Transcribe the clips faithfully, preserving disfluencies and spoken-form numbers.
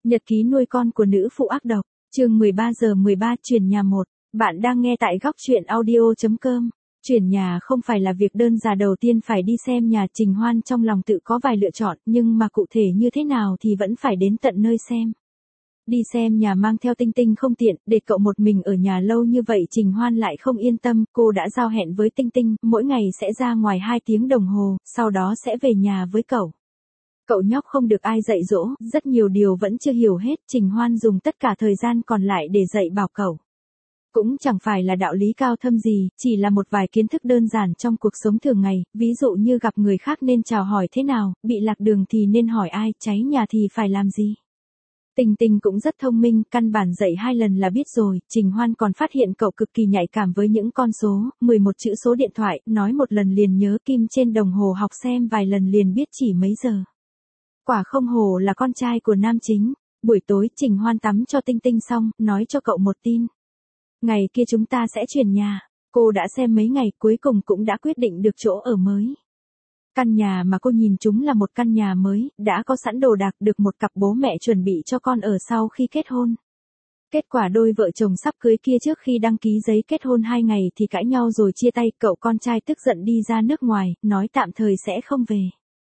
Nhật ký nuôi con của nữ phụ ác độc, chương mười ba giờ mười ba chuyển nhà một. Bạn đang nghe tại góc truyện audio chấm com. Chuyển nhà không phải là việc đơn giản, đầu tiên phải đi xem nhà. Trình Hoan trong lòng tự có vài lựa chọn, nhưng mà cụ thể như thế nào thì vẫn phải đến tận nơi xem. Đi xem nhà mang theo Tinh Tinh không tiện, để cậu một mình ở nhà lâu như vậy Trình Hoan lại không yên tâm. Cô đã giao hẹn với Tinh Tinh, mỗi ngày sẽ ra ngoài hai tiếng đồng hồ, sau đó sẽ về nhà với cậu. Cậu nhóc không được ai dạy dỗ, rất nhiều điều vẫn chưa hiểu hết, Trình Hoan dùng tất cả thời gian còn lại để dạy bảo cậu. Cũng chẳng phải là đạo lý cao thâm gì, chỉ là một vài kiến thức đơn giản trong cuộc sống thường ngày, ví dụ như gặp người khác nên chào hỏi thế nào, bị lạc đường thì nên hỏi ai, cháy nhà thì phải làm gì. Tình Tình cũng rất thông minh, căn bản dạy hai lần là biết rồi. Trình Hoan còn phát hiện cậu cực kỳ nhạy cảm với những con số, mười một chữ số điện thoại, nói một lần liền nhớ, kim trên đồng hồ học xem vài lần liền biết chỉ mấy giờ. Quả không hổ là con trai của nam chính. Buổi tối Trình Hoan tắm cho Tinh Tinh xong, nói cho cậu một tin. Ngày kia chúng ta sẽ chuyển nhà. Cô đã xem mấy ngày, cuối cùng cũng đã quyết định được chỗ ở mới. Căn nhà mà cô nhìn chúng là một căn nhà mới, đã có sẵn đồ đạc, được một cặp bố mẹ chuẩn bị cho con ở sau khi kết hôn. Kết quả đôi vợ chồng sắp cưới kia trước khi đăng ký giấy kết hôn hai ngày thì cãi nhau rồi chia tay. Cậu con trai tức giận đi ra nước ngoài, nói tạm thời sẽ không về.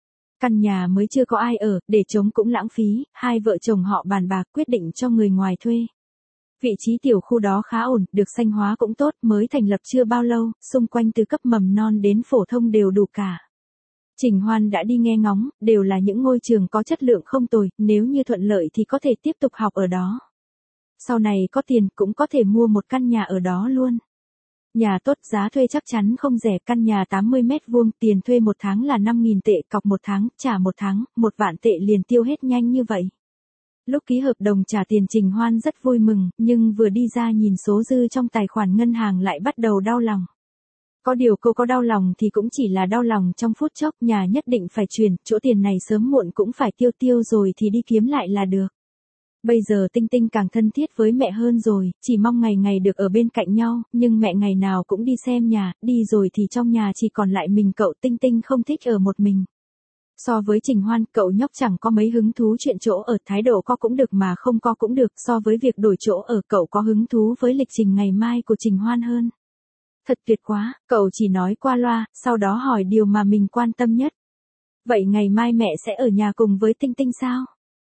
Căn nhà mới chưa có ai ở, để trống cũng lãng phí, hai vợ chồng họ bàn bạc quyết định cho người ngoài thuê. Vị trí tiểu khu đó khá ổn, được xanh hóa cũng tốt, mới thành lập chưa bao lâu, xung quanh từ cấp mầm non đến phổ thông đều đủ cả. Trình Hoan đã đi nghe ngóng, đều là những ngôi trường có chất lượng không tồi, nếu như thuận lợi thì có thể tiếp tục học ở đó. Sau này có tiền cũng có thể mua một căn nhà ở đó luôn. Nhà tốt, giá thuê chắc chắn không rẻ, căn nhà tám mươi mét vuông, tiền thuê một tháng là năm nghìn tệ, cọc một tháng, trả một tháng, một vạn tệ liền tiêu hết nhanh như vậy. Lúc ký hợp đồng trả tiền Trình Hoan rất vui mừng, nhưng vừa đi ra nhìn số dư trong tài khoản ngân hàng lại bắt đầu đau lòng. Có điều cô có đau lòng thì cũng chỉ là đau lòng trong phút chốc, nhà nhất định phải chuyển, chỗ tiền này sớm muộn cũng phải tiêu tiêu rồi thì đi kiếm lại là được. Bây giờ Tinh Tinh càng thân thiết với mẹ hơn rồi, chỉ mong ngày ngày được ở bên cạnh nhau, nhưng mẹ ngày nào cũng đi xem nhà, đi rồi thì trong nhà chỉ còn lại mình cậu. Tinh Tinh không thích ở một mình. So với Trình Hoan, cậu nhóc chẳng có mấy hứng thú chuyện chỗ ở, thái độ có cũng được mà không có cũng được, so với việc đổi chỗ ở cậu có hứng thú với lịch trình ngày mai của Trình Hoan hơn. Thật tuyệt quá, cậu chỉ nói qua loa, sau đó hỏi điều mà mình quan tâm nhất. Vậy ngày mai mẹ sẽ ở nhà cùng với Tinh Tinh sao?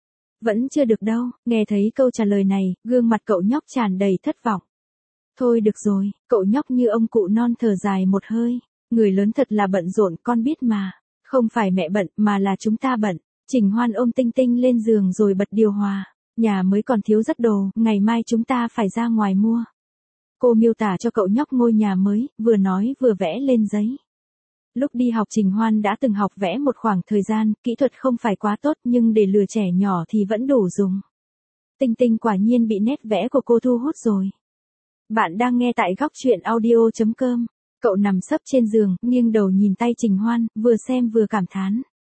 Vẫn chưa được đâu. Nghe thấy câu trả lời này, gương mặt cậu nhóc tràn đầy thất vọng. Thôi được rồi, cậu nhóc như ông cụ non thở dài một hơi. Người lớn thật là bận rộn, con biết mà. Không phải mẹ bận, mà là chúng ta bận. Trình Hoan ôm Tinh Tinh lên giường rồi bật điều hòa. Nhà mới còn thiếu rất đồ, ngày mai chúng ta phải ra ngoài mua. Cô miêu tả cho cậu nhóc ngôi nhà mới, vừa nói vừa vẽ lên giấy. Lúc đi học Trình Hoan đã từng học vẽ một khoảng thời gian, kỹ thuật không phải quá tốt nhưng để lừa trẻ nhỏ thì vẫn đủ dùng. Tinh Tinh quả nhiên bị nét vẽ của cô thu hút rồi. Bạn đang nghe tại góc truyện audio chấm com. Cậu nằm sấp trên giường, nghiêng đầu nhìn tay Trình Hoan, vừa xem vừa cảm thán.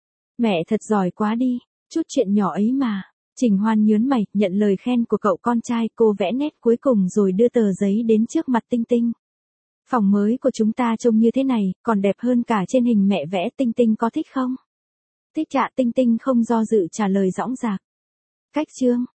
Mẹ thật giỏi quá đi, chút chuyện nhỏ ấy mà. Trình Hoan nhớn mày, nhận lời khen của cậu con trai, cô vẽ nét cuối cùng rồi đưa tờ giấy đến trước mặt Tinh Tinh. Phòng mới của chúng ta trông như thế này, còn đẹp hơn cả trên hình mẹ vẽ, Tinh Tinh có thích không? Thích ạ. Tinh Tinh không do dự trả lời dõng dạc. Cách chương.